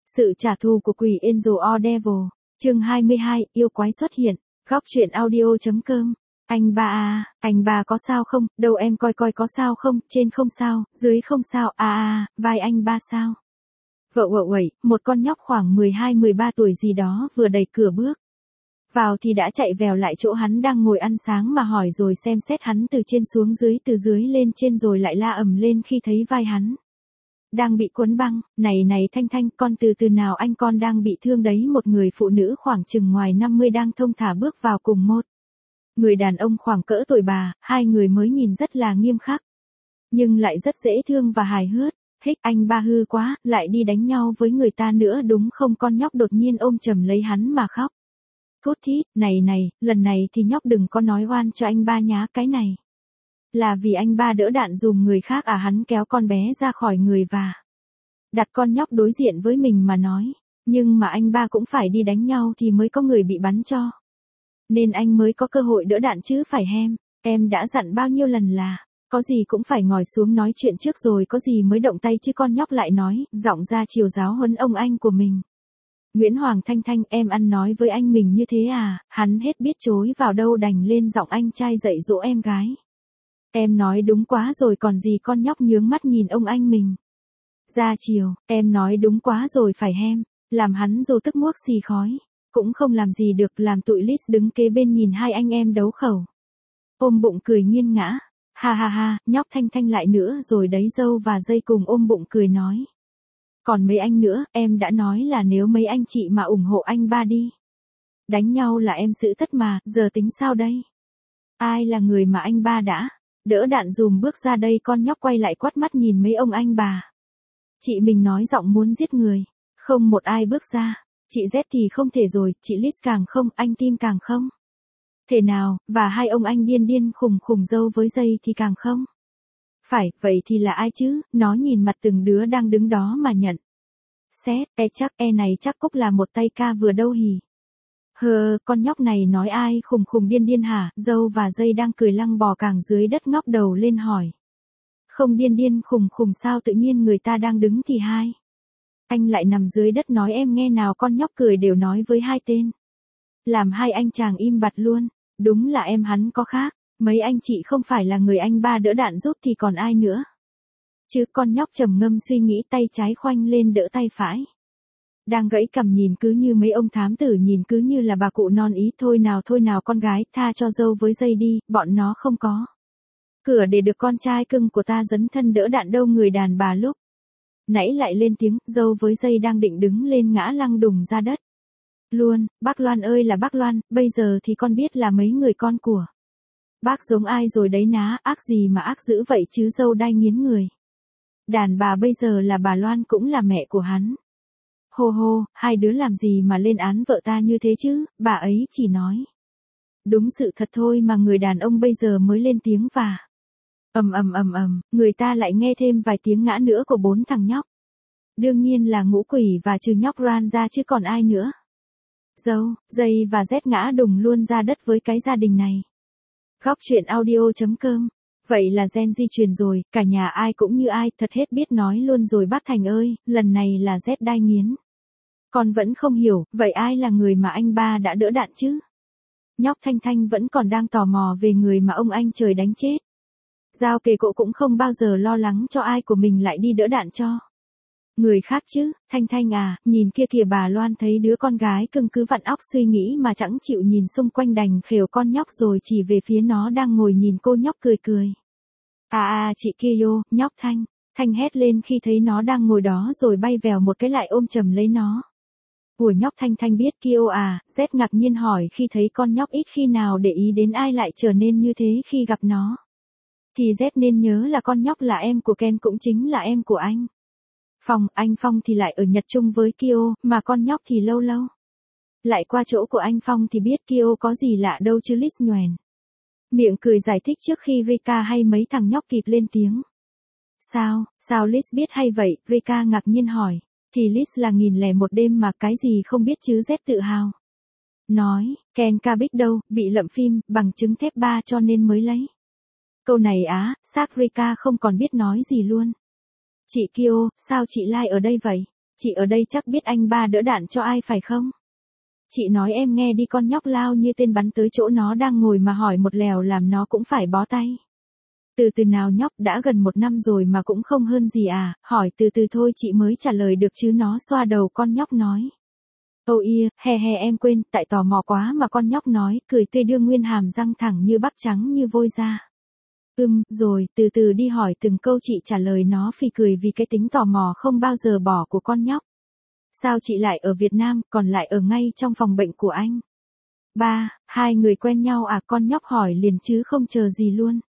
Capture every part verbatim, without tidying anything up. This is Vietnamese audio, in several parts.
Sự trả thù của quỷ Angel or Devil, chương hai mươi hai, yêu quái xuất hiện, góc truyện audio.com. Anh ba à, anh ba có sao không, đâu em coi coi có sao không, trên không sao, dưới không sao, à à, vai anh ba sao. Vợ vợ quẩy, một con nhóc khoảng mười hai mười ba tuổi gì đó vừa đẩy cửa bước vào thì đã chạy vèo lại chỗ hắn đang ngồi ăn sáng mà hỏi rồi xem xét hắn từ trên xuống dưới từ dưới lên trên rồi lại la ầm lên khi thấy vai hắn đang bị cuốn băng. Này này Thanh Thanh, con từ từ nào, anh con đang bị thương đấy. Một người phụ nữ khoảng chừng ngoài năm mươi đang thong thả bước vào cùng một người đàn ông khoảng cỡ tuổi bà, hai người mới nhìn rất là nghiêm khắc, nhưng lại rất dễ thương và hài hước. Hích, anh ba hư quá, lại đi đánh nhau với người ta nữa đúng không? Con nhóc đột nhiên ôm chầm lấy hắn mà khóc thút thít. Này này, lần này thì nhóc đừng có nói oan cho anh ba nhá, cái này là vì anh ba đỡ đạn dùm người khác à. Hắn kéo con bé ra khỏi người và đặt con nhóc đối diện với mình mà nói, nhưng mà anh ba cũng phải đi đánh nhau thì mới có người bị bắn cho, nên anh mới có cơ hội đỡ đạn chứ phải hem. Em đã dặn bao nhiêu lần là có gì cũng phải ngồi xuống nói chuyện trước rồi có gì mới động tay chứ. Con nhóc lại nói, giọng ra chiều giáo huấn ông anh của mình. Nguyễn Hoàng Thanh Thanh, em ăn nói với anh mình như thế à? Hắn hết biết chối vào đâu đành lên giọng anh trai dạy dỗ em gái. Em nói đúng quá rồi còn gì. Con nhóc nhướng mắt nhìn ông anh mình. Ra chiều, em nói đúng quá rồi phải hem. Làm hắn dù tức muốc xì khói. Cũng không làm gì được, làm tụi Liz đứng kế bên nhìn hai anh em đấu khẩu. Ôm bụng cười nghiêng ngã. Ha ha ha, nhóc Thanh Thanh lại nữa rồi đấy. Dâu và dây cùng ôm bụng cười nói. Còn mấy anh nữa, em đã nói là nếu mấy anh chị mà ủng hộ anh ba đi đánh nhau là em xử tất mà, giờ tính sao đây? Ai là người mà anh ba đã đỡ đạn dùm bước ra đây? Con nhóc quay lại quắt mắt nhìn mấy ông anh bà. Chị mình nói giọng muốn giết người. Không một ai bước ra. Chị Z thì không thể rồi, chị Liz càng không, anh Tim càng không thể nào, và hai ông anh điên điên khùng khùng dâu với dây thì càng không. Phải, vậy thì là ai chứ? Nó nhìn mặt từng đứa đang đứng đó mà nhận xét. E chắc, e này chắc Cúc là một tay ca vừa đâu hì. Hờ, con nhóc này nói ai khùng khùng điên điên hả? Dâu và dây đang cười lăng bò càng dưới đất ngóc đầu lên hỏi. Không điên điên khùng khùng sao tự nhiên người ta đang đứng thì hai anh lại nằm dưới đất nói em nghe nào. Con nhóc cười đều nói với hai tên. Làm hai anh chàng im bặt luôn. Đúng là em hắn có khác. Mấy anh chị không phải là người anh ba đỡ đạn giúp thì còn ai nữa chứ? Con nhóc trầm ngâm suy nghĩ, tay trái khoanh lên đỡ tay phải đang gãy cằm nhìn cứ như mấy ông thám tử, nhìn cứ như là bà cụ non ý. Thôi nào thôi nào con gái, tha cho dâu với dây đi, bọn nó không có cửa để được con trai cưng của ta dấn thân đỡ đạn đâu. Người đàn bà lúc nãy lại lên tiếng. Dâu với dây đang định đứng lên ngã lăng đùng ra đất luôn. Bác Loan ơi là bác Loan, bây giờ thì con biết là mấy người con của bác giống ai rồi đấy ná. Ác gì mà ác dữ vậy chứ? Dâu đai nghiến người. Đàn bà bây giờ là bà Loan cũng là mẹ của hắn. Hô hô, hai đứa làm gì mà lên án vợ ta như thế chứ? Bà ấy chỉ nói đúng sự thật thôi mà. Người đàn ông bây giờ mới lên tiếng và ầm ầm ầm ầm, người ta lại nghe thêm vài tiếng ngã nữa của bốn thằng nhóc. Đương nhiên là ngũ quỷ và trừ nhóc Ran ra chứ còn ai nữa. Dâu, dây và Z ngã đùng luôn ra đất với cái gia đình này. Góc truyện audio.com. Vậy là gen di truyền rồi, cả nhà ai cũng như ai, thật hết biết nói luôn rồi. Bác Thành ơi, lần này là Z đai nghiến. Con vẫn không hiểu, vậy ai là người mà anh ba đã đỡ đạn chứ? Nhóc Thanh Thanh vẫn còn đang tò mò về người mà ông anh trời đánh chết. Giao kề cộ cũng không bao giờ lo lắng cho ai của mình lại đi đỡ đạn cho người khác chứ. Thanh Thanh à, nhìn kia kìa. Bà Loan thấy đứa con gái cưng cứ vặn óc suy nghĩ mà chẳng chịu nhìn xung quanh đành khều con nhóc rồi chỉ về phía nó đang ngồi nhìn cô nhóc cười cười. À à chị kia yo, nhóc Thanh. Thanh hét lên khi thấy nó đang ngồi đó rồi bay vèo một cái lại ôm chầm lấy nó. Ủa nhóc Thanh Thanh biết Kio à? Z ngạc nhiên hỏi khi thấy con nhóc ít khi nào để ý đến ai lại trở nên như thế khi gặp nó. Thì Z nên nhớ là con nhóc là em của Ken, cũng chính là em của anh Phong. Anh Phong thì lại ở Nhật chung với Kio, mà con nhóc thì lâu lâu lại qua chỗ của anh Phong thì biết Kio có gì lạ đâu chứ. Liz nhoẻn miệng cười giải thích trước khi Rika hay mấy thằng nhóc kịp lên tiếng. Sao, sao Liz biết hay vậy? Rika ngạc nhiên hỏi. Thì Liz là nghìn lẻ một đêm mà, cái gì không biết chứ? Z tự hào nói. Ken Kabik đâu, bị lậm phim, bằng chứng thép ba cho nên mới lấy câu này á. Xác Rika không còn biết nói gì luôn. Chị Kio, sao chị Lai ở đây vậy? Chị ở đây chắc biết anh ba đỡ đạn cho ai phải không? Chị nói em nghe đi, con nhóc lao như tên bắn tới chỗ nó đang ngồi mà hỏi một lèo làm nó cũng phải bó tay. Từ từ nào nhóc, đã gần một năm rồi mà cũng không hơn gì à, hỏi từ từ thôi chị mới trả lời được chứ. Nó xoa đầu con nhóc nói. Ồ ia, he he em quên, tại tò mò quá mà. Con nhóc nói, cười tươi đưa nguyên hàm răng thẳng như bắp trắng như vôi ra. Ừm, rồi, từ từ đi, hỏi từng câu chị trả lời. Nó phì cười vì cái tính tò mò không bao giờ bỏ của con nhóc. Sao chị lại ở Việt Nam, còn lại ở ngay trong phòng bệnh của anh? Ba, hai người quen nhau à? Con nhóc hỏi liền chứ không chờ gì luôn.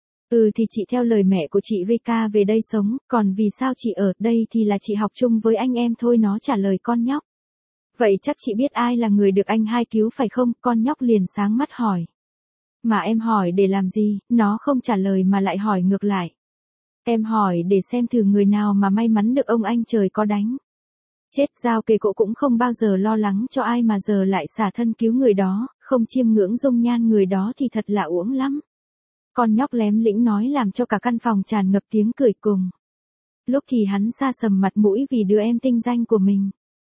Ừ thì chị theo lời mẹ của chị Rika về đây sống, còn vì sao chị ở đây thì là chị học chung với anh em thôi, nó trả lời con nhóc. Vậy chắc chị biết ai là người được anh hai cứu phải không? Con nhóc liền sáng mắt hỏi. Mà em hỏi để làm gì? Nó không trả lời mà lại hỏi ngược lại. Em hỏi để xem thử người nào mà may mắn được ông anh trời có đánh. Chết, Giao Kề Cộ cũng không bao giờ lo lắng cho ai mà giờ lại xả thân cứu người đó, không chiêm ngưỡng dung nhan người đó thì thật là uổng lắm. Con nhóc lém lĩnh nói làm cho cả căn phòng tràn ngập tiếng cười cùng. Lúc thì hắn sa sầm mặt mũi vì đứa em tinh danh của mình.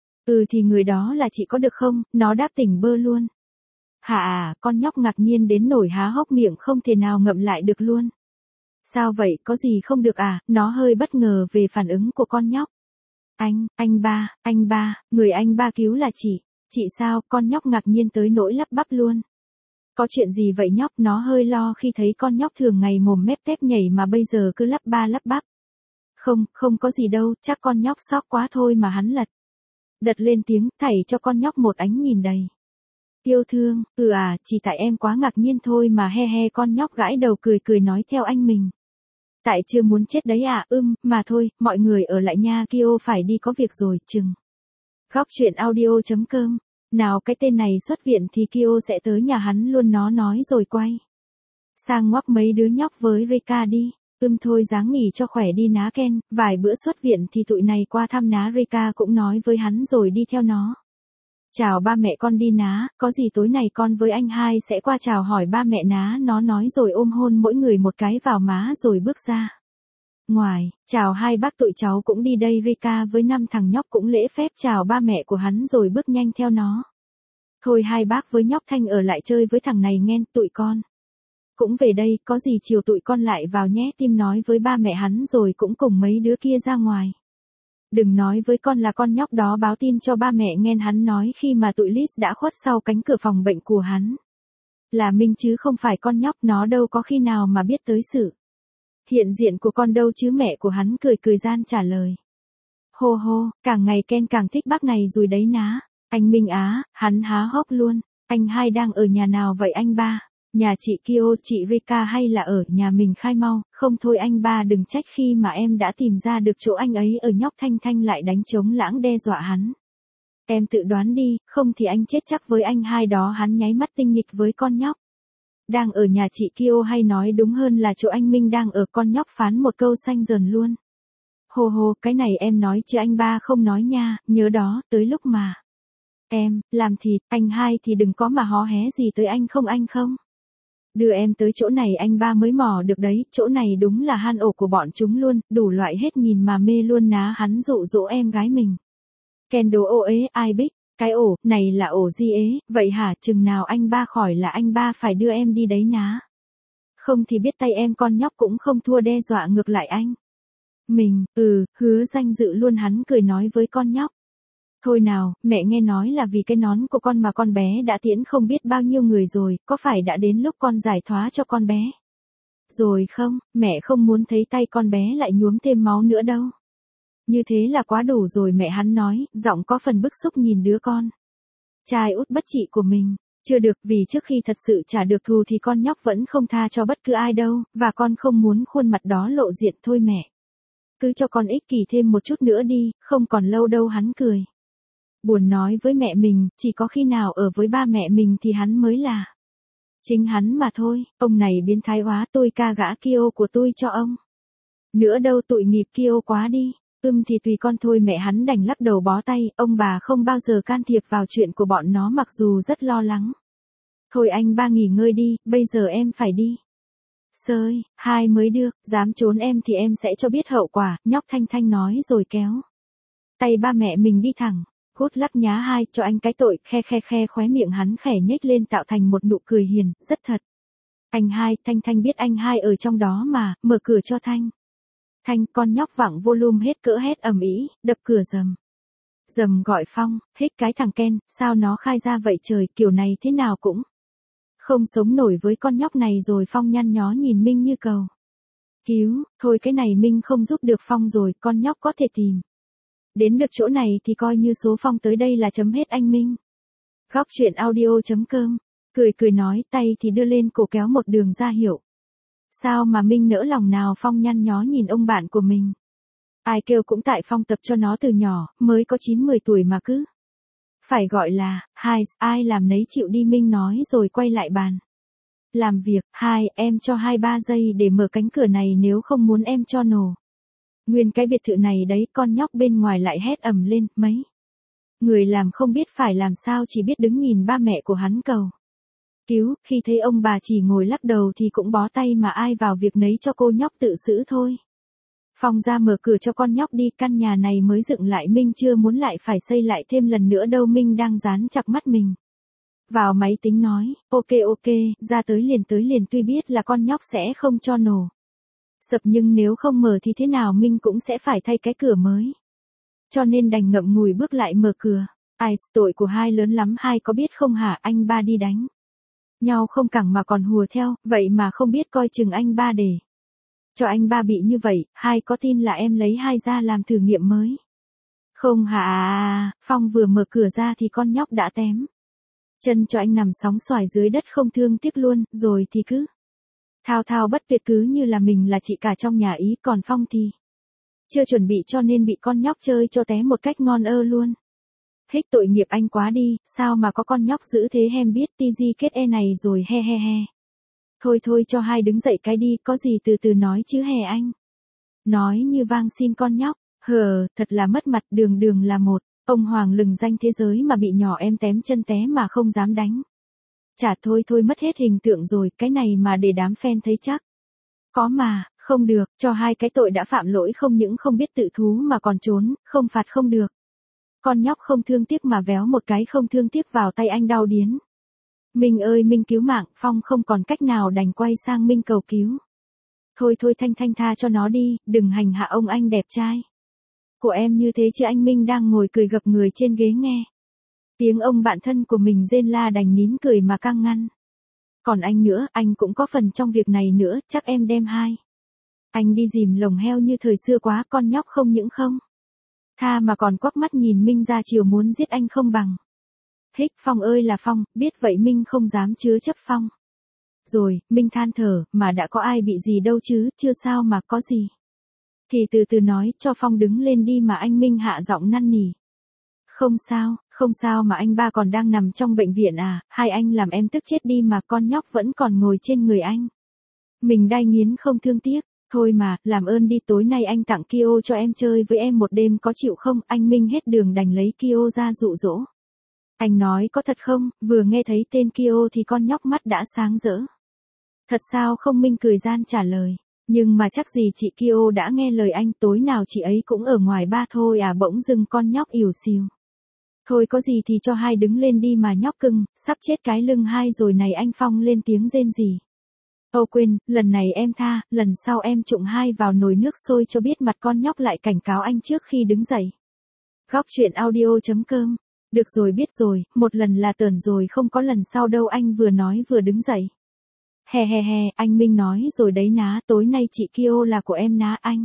Ừ thì người đó là chị có được không? Nó đáp tỉnh bơ luôn. Hả à, con nhóc ngạc nhiên đến nổi há hốc miệng không thể nào ngậm lại được luôn. Sao vậy, có gì không được à? Nó hơi bất ngờ về phản ứng của con nhóc. Anh, anh ba, anh ba, người anh ba cứu là chị. Chị sao? Con nhóc ngạc nhiên tới nỗi lắp bắp luôn. Có chuyện gì vậy nhóc? Nó hơi lo khi thấy con nhóc thường ngày mồm mép tép nhảy mà bây giờ cứ lắp ba lắp bắp. Không, không có gì đâu, chắc con nhóc sốc quá thôi mà hắn lật. Đật lên tiếng, thảy cho con nhóc một ánh nhìn đầy yêu thương. Ừ à, chỉ tại em quá ngạc nhiên thôi mà, he he. Con nhóc gãi đầu cười cười nói theo anh mình. Tại chưa muốn chết đấy à? Ưm, mà thôi, mọi người ở lại nha, Kyo phải đi có việc rồi, chừng. Góc truyện audio chấm com. Nào cái tên này xuất viện thì Kyo sẽ tới nhà hắn luôn, nó nói rồi quay sang ngoắc mấy đứa nhóc với Rika đi. Ưm thôi dáng nghỉ cho khỏe đi ná Ken, vài bữa xuất viện thì tụi này qua thăm ná. Rika cũng nói với hắn rồi đi theo nó. Chào ba mẹ con đi ná, có gì tối này con với anh hai sẽ qua chào hỏi ba mẹ ná. Nó nói rồi ôm hôn mỗi người một cái vào má rồi bước ra ngoài. Chào hai bác, tụi cháu cũng đi đây. Rika với năm thằng nhóc cũng lễ phép chào ba mẹ của hắn rồi bước nhanh theo nó. Thôi hai bác với nhóc Thanh ở lại chơi với thằng này nghen, tụi con cũng về đây, có gì chiều tụi con lại vào nhé. Tim nói với ba mẹ hắn rồi cũng cùng mấy đứa kia ra ngoài. Đừng nói với con là con nhóc đó báo tin cho ba mẹ nghe, hắn nói khi mà tụi Liz đã khuất sau cánh cửa phòng bệnh của hắn. Là Minh chứ không phải con nhóc, nó đâu có khi nào mà biết tới sự hiện diện của con đâu chứ. Mẹ của hắn cười cười gian trả lời. Hô hô, càng ngày Ken càng thích bác này rồi đấy ná. Anh Minh á, hắn há hốc luôn. Anh hai đang ở nhà nào vậy anh ba? Nhà chị Kyo, chị Rika hay là ở nhà mình? Khai mau, không thôi anh ba đừng trách khi mà em đã tìm ra được chỗ anh ấy ở. Nhóc Thanh Thanh lại đánh trống lãng đe dọa hắn. Em tự đoán đi, không thì anh chết chắc với anh hai đó. Hắn nháy mắt tinh nghịch với con nhóc. Đang ở nhà chị Kyo, hay nói đúng hơn là chỗ anh Minh đang ở. Con nhóc phán một câu xanh dần luôn. Hồ hồ, cái này em nói chứ anh ba không nói nha, nhớ đó, tới lúc mà em làm thịt anh hai thì đừng có mà hó hé gì tới anh không anh không. Đưa em tới chỗ này anh ba mới mò được đấy, chỗ này đúng là han ổ của bọn chúng luôn, đủ loại hết nhìn mà mê luôn ná. Hắn dụ dỗ em gái mình. Ken đồ ô ế, ai biết, cái ổ này là ổ gì ế, vậy hả? Chừng nào anh ba khỏi là anh ba phải đưa em đi đấy ná. Không thì biết tay em. Con nhóc cũng không thua, đe dọa ngược lại anh mình. Ừ, hứa danh dự luôn. Hắn cười nói với con nhóc. Thôi nào, mẹ nghe nói là vì cái nón của con mà con bé đã tiễn không biết bao nhiêu người rồi, có phải đã đến lúc con giải thoát cho con bé rồi không? Mẹ không muốn thấy tay con bé lại nhuốm thêm máu nữa đâu. Như thế là quá đủ rồi mẹ, hắn nói, giọng có phần bức xúc nhìn đứa con trai út bất trị của mình. Chưa được, vì trước khi thật sự trả được thù thì con nhóc vẫn không tha cho bất cứ ai đâu, và con không muốn khuôn mặt đó lộ diện. Thôi mẹ, cứ cho con ích kỷ thêm một chút nữa đi, không còn lâu đâu. Hắn cười buồn nói với mẹ mình, chỉ có khi nào ở với ba mẹ mình thì hắn mới là chính hắn mà thôi. Ông này biến thái hóa, tôi ca gã Kyo của tôi cho ông nữa đâu, tội nghiệp Kyo quá đi. Ưm thì tùy con thôi mẹ, hắn đành lắc đầu bó tay. Ông bà không bao giờ can thiệp vào chuyện của bọn nó mặc dù rất lo lắng. Thôi anh ba nghỉ ngơi đi, bây giờ em phải đi sơi, hai mới được, dám trốn em thì em sẽ cho biết hậu quả. Nhóc Thanh Thanh nói rồi kéo Tay ba mẹ mình đi thẳng. Cút lắc nhá hai, cho anh cái tội, khe khe khe khóe miệng hắn khẽ nhếch lên tạo thành một nụ cười hiền, rất thật. Anh hai, Thanh Thanh biết anh hai ở trong đó mà, mở cửa cho Thanh. Thanh, con nhóc vẳng volume hết cỡ hét ầm ĩ, đập cửa rầm. Rầm gọi Phong, hết cái thằng Ken, sao nó khai ra vậy trời, kiểu này thế nào cũng không sống nổi với con nhóc này rồi. Phong nhăn nhó nhìn Minh như cầu cứu, thôi cái này Minh không giúp được Phong rồi, con nhóc có thể tìm đến được chỗ này thì coi như số Phong tới đây là chấm hết anh Minh. Góc truyện audio.com, cười cười nói, tay thì đưa lên cổ kéo một đường ra hiệu. Sao mà Minh nỡ lòng nào? Phong nhăn nhó nhìn ông bạn của mình. Ai kêu cũng tại Phong tập cho nó từ nhỏ, mới có chín mười tuổi mà cứ phải gọi là, hai, ai làm nấy chịu đi. Minh nói rồi quay lại bàn làm việc. Hai, em cho hai ba giây để mở cánh cửa này, nếu không muốn em cho nổ nguyên cái biệt thự này đấy. Con nhóc bên ngoài lại hét ầm lên, mấy người làm không biết phải làm sao, chỉ biết đứng nhìn ba mẹ của hắn cầu cứu. Khi thấy ông bà chỉ ngồi lắc đầu thì cũng bó tay mà ai vào việc nấy cho cô nhóc tự xử thôi. Phong ra mở cửa cho con nhóc đi, căn nhà này mới dựng lại, Minh chưa muốn lại phải xây lại thêm lần nữa đâu. Minh đang dán chặt mắt mình vào máy tính nói, ok ok, ra tới liền tới liền. Tuy biết là con nhóc sẽ không cho nổ sập nhưng nếu không mở thì thế nào Minh cũng sẽ phải thay cái cửa mới. Cho nên đành ngậm ngùi bước lại mở cửa. Ai, tội của hai lớn lắm, hai có biết không hả? Anh ba đi đánh nhau không cẳng mà còn hùa theo, vậy mà không biết coi chừng anh ba để cho anh ba bị như vậy. Hai có tin là em lấy hai ra làm thử nghiệm mới không hả? Phong vừa mở cửa ra thì con nhóc đã tém chân cho anh nằm sóng xoài dưới đất không thương tiếc luôn, rồi thì cứ thao thao bất tuyệt, cứ như là mình là chị cả trong nhà ý. Còn Phong thì chưa chuẩn bị cho nên bị con nhóc chơi cho té một cách ngon ơ luôn. Hích, tội nghiệp anh quá đi, sao mà có con nhóc dữ thế? Hem biết ti gi kết e này rồi, he he he. Thôi thôi cho hai đứng dậy cái đi, có gì từ từ nói chứ hè anh. Nói như vang xin con nhóc, hờ, thật là mất mặt. Đường đường là một ông hoàng lừng danh thế giới mà bị nhỏ em tém chân té mà không dám đánh chả. Thôi thôi mất hết hình tượng rồi, cái này mà để đám fan thấy chắc có mà, không được, cho hai cái tội đã phạm lỗi không những không biết tự thú mà còn trốn, không phạt không được. Con nhóc không thương tiếc mà véo một cái không thương tiếc vào tay anh đau điến. Minh ơi Minh cứu mạng. Phong không còn cách nào đành quay sang Minh cầu cứu. Thôi thôi Thanh Thanh tha cho nó đi, đừng hành hạ ông anh đẹp trai của em như thế chứ. Anh Minh đang ngồi cười gập người trên ghế nghe tiếng ông bạn thân của mình rên la đành nín cười mà căng ngăn. Còn anh nữa, anh cũng có phần trong việc này nữa, chắc em đem hai anh đi dìm lồng heo như thời xưa quá. Con nhóc không những không tha mà còn quắc mắt nhìn Minh ra chiều muốn giết anh không bằng. Hích, Phong ơi là Phong, biết vậy Minh không dám chứa chấp Phong. Rồi, Minh than thở, mà đã có ai bị gì đâu chứ, chưa sao mà có gì. Thì từ từ nói, cho Phong đứng lên đi mà. Anh Minh hạ giọng năn nỉ. Không sao, không sao mà anh ba còn đang nằm trong bệnh viện à, hai anh làm em tức chết đi mà. Con nhóc vẫn còn ngồi trên người anh. Mình đai nghiến không thương tiếc. Thôi mà, làm ơn đi, tối nay anh tặng Kyo cho em chơi với em một đêm có chịu không? Anh Minh hết đường đành lấy Kyo ra dụ dỗ. Anh nói có thật không? Vừa nghe thấy tên Kyo thì con nhóc mắt đã sáng rỡ. Thật sao không? Minh cười gian trả lời. Nhưng mà chắc gì chị Kyo đã nghe lời anh, tối nào chị ấy cũng ở ngoài ba thôi à. Bỗng dưng con nhóc ỉu xìu. Thôi có gì thì cho hai đứng lên đi mà nhóc cưng, sắp chết cái lưng hai rồi này. Anh Phong lên tiếng rên rỉ. Ô quên, lần này em tha, lần sau em trụng hai vào nồi nước sôi cho biết mặt. Con nhóc lại cảnh cáo anh trước khi đứng dậy. Góc truyện audio.com. Được rồi biết rồi, một lần là tởn rồi, không có lần sau đâu. Anh vừa nói vừa đứng dậy. He he he, anh Minh nói rồi đấy ná, tối nay chị Kyo là của em ná anh.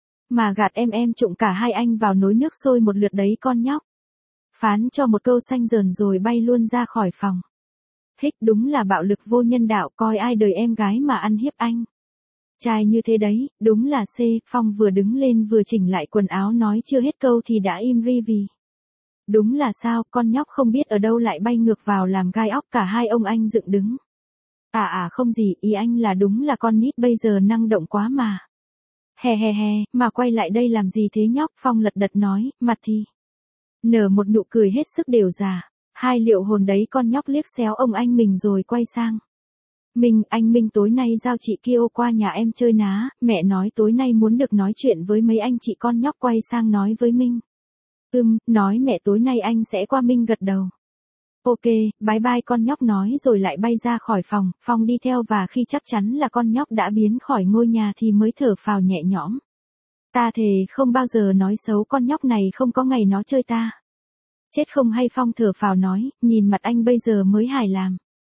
Mà gạt em em trụng cả hai anh vào nồi nước sôi một lượt đấy. Con nhóc phán cho một câu xanh dờn rồi bay luôn ra khỏi phòng. Hích, đúng là bạo lực vô nhân đạo, coi ai đời em gái mà ăn hiếp anh trai như thế đấy, đúng là C. Phong vừa đứng lên vừa chỉnh lại quần áo nói chưa hết câu thì đã im ri vì đúng là sao, con nhóc không biết ở đâu lại bay ngược vào làm gai óc cả hai ông anh dựng đứng. À à không gì, ý anh là đúng là con nít bây giờ năng động quá mà. He he he, mà quay lại đây làm gì thế nhóc? Phong lật đật nói, mặt thì nở một nụ cười hết sức đều già. Hai liệu hồn đấy. Con nhóc liếc xéo ông anh mình rồi quay sang Minh. Anh Minh tối nay giao chị Kyo qua nhà em chơi ná, mẹ nói tối nay muốn được nói chuyện với mấy anh chị. Con nhóc quay sang nói với Minh. Ừm, nói mẹ tối nay anh sẽ qua. Minh gật đầu. Ok, bye bye con nhóc nói rồi lại bay ra khỏi phòng, Phong đi theo và khi chắc chắn là con nhóc đã biến khỏi ngôi nhà thì mới thở phào nhẹ nhõm. Ta thề không bao giờ nói xấu con nhóc này, không có ngày nó chơi ta. Chết không hay, Phong thở phào nói, nhìn mặt anh bây giờ mới hài làm.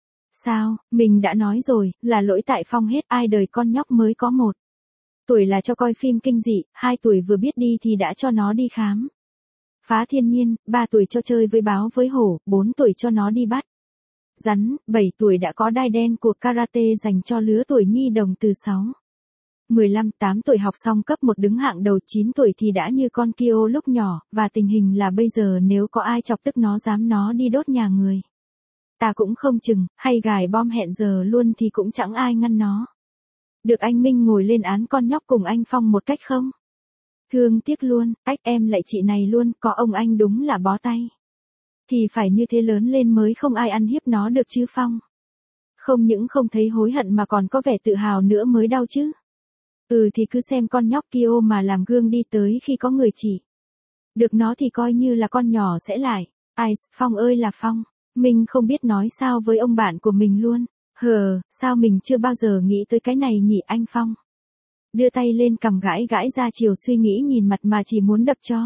Sao, mình đã nói rồi, là lỗi tại Phong hết, ai đời con nhóc mới có một tuổi là cho coi phim kinh dị, hai tuổi vừa biết đi thì đã cho nó đi khám phá thiên nhiên, ba tuổi cho chơi với báo với hổ, bốn tuổi cho nó đi bắt rắn, bảy tuổi đã có đai đen của karate dành cho lứa tuổi nhi đồng từ sáu. mười lăm, tám tuổi học xong cấp một đứng hạng đầu, chín tuổi thì đã như con Kyo lúc nhỏ, và tình hình là bây giờ nếu có ai chọc tức nó dám nó đi đốt nhà người ta cũng không chừng, hay gài bom hẹn giờ luôn thì cũng chẳng ai ngăn nó. Được anh Minh ngồi lên án con nhóc cùng anh Phong một cách không thương tiếc luôn, cách em lại chị này luôn, có ông anh đúng là bó tay. Thì phải như thế lớn lên mới không ai ăn hiếp nó được chứ Phong. Không những không thấy hối hận mà còn có vẻ tự hào nữa mới đau chứ. Ừ thì cứ xem con nhóc Kyo mà làm gương đi, tới khi có người chỉ được nó thì coi như là con nhỏ sẽ lại. Ai, Phong ơi là Phong. Mình không biết nói sao với ông bạn của mình luôn. Hờ, sao mình chưa bao giờ nghĩ tới cái này nhỉ anh Phong. Đưa tay lên cằm gãi gãi ra chiều, suy nghĩ nhìn mặt mà chỉ muốn đập cho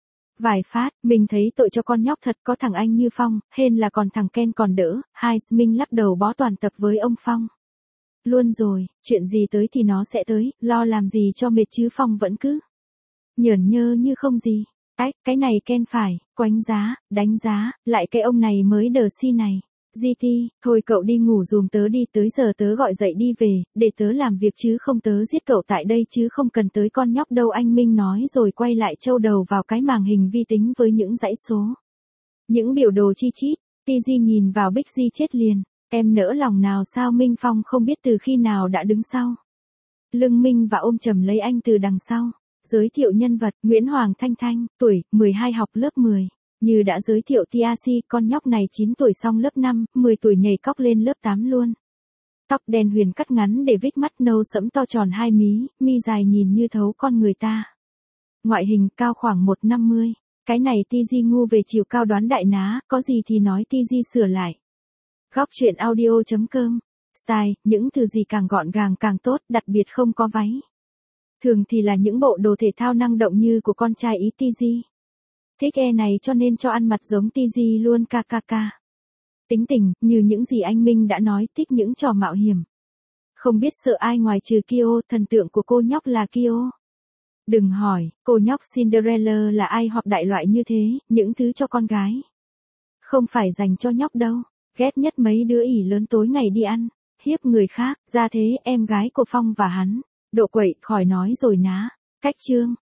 vài phát. Mình thấy tội cho con nhóc thật, có thằng anh như Phong, hên là còn thằng Ken còn đỡ. Hai, Minh lắc đầu bó toàn tập với ông Phong. Luôn rồi, chuyện gì tới thì nó sẽ tới, lo làm gì cho mệt chứ. Phong vẫn cứ nhởn nhơ như không gì. Ách, cái này Ken phải, quánh giá, đánh giá, lại cái ông này mới đờ si này. giê tê, thôi cậu đi ngủ dùm tớ đi, tới giờ tớ gọi dậy đi về, để tớ làm việc chứ không tớ giết cậu tại đây chứ không cần tới con nhóc đâu, anh Minh nói rồi quay lại trâu đầu vào cái màn hình vi tính với những dãy số. Những biểu đồ chi chít, tê giê nhìn vào Bích Di chết liền, em nỡ lòng nào sao. Minh Phong không biết từ khi nào đã đứng sau lưng Minh và ôm chầm lấy anh từ đằng sau. Giới thiệu nhân vật, Nguyễn Hoàng Thanh Thanh, tuổi, mười hai học lớp mười. Như đã giới thiệu tê rờ xê, con nhóc này chín tuổi xong lớp năm, mười tuổi nhảy cóc lên lớp tám luôn. Tóc đen huyền cắt ngắn để vích mắt nâu sẫm to tròn hai mí, mi dài nhìn như thấu con người ta. Ngoại hình cao khoảng một năm mươi. Cái này tê giê ngu về chiều cao đoán đại ná, có gì thì nói tê giê sửa lại. Góc truyện audio chấm com. Style, những từ gì càng gọn gàng càng tốt, đặc biệt không có váy. Thường thì là những bộ đồ thể thao năng động như của con trai ý tê giê. Thích e này cho nên cho ăn mặc giống tê giê luôn, kkk. Tính tình, như những gì anh Minh đã nói, thích những trò mạo hiểm. Không biết sợ ai ngoài trừ Kyo, thần tượng của cô nhóc là Kyo. Đừng hỏi, cô nhóc Cinderella là ai hoặc đại loại như thế, những thứ cho con gái. Không phải dành cho nhóc đâu, ghét nhất mấy đứa ỉ lớn tối ngày đi ăn, hiếp người khác, ra thế em gái của Phong và hắn. Độ quậy, khỏi nói rồi ná. Cách chương.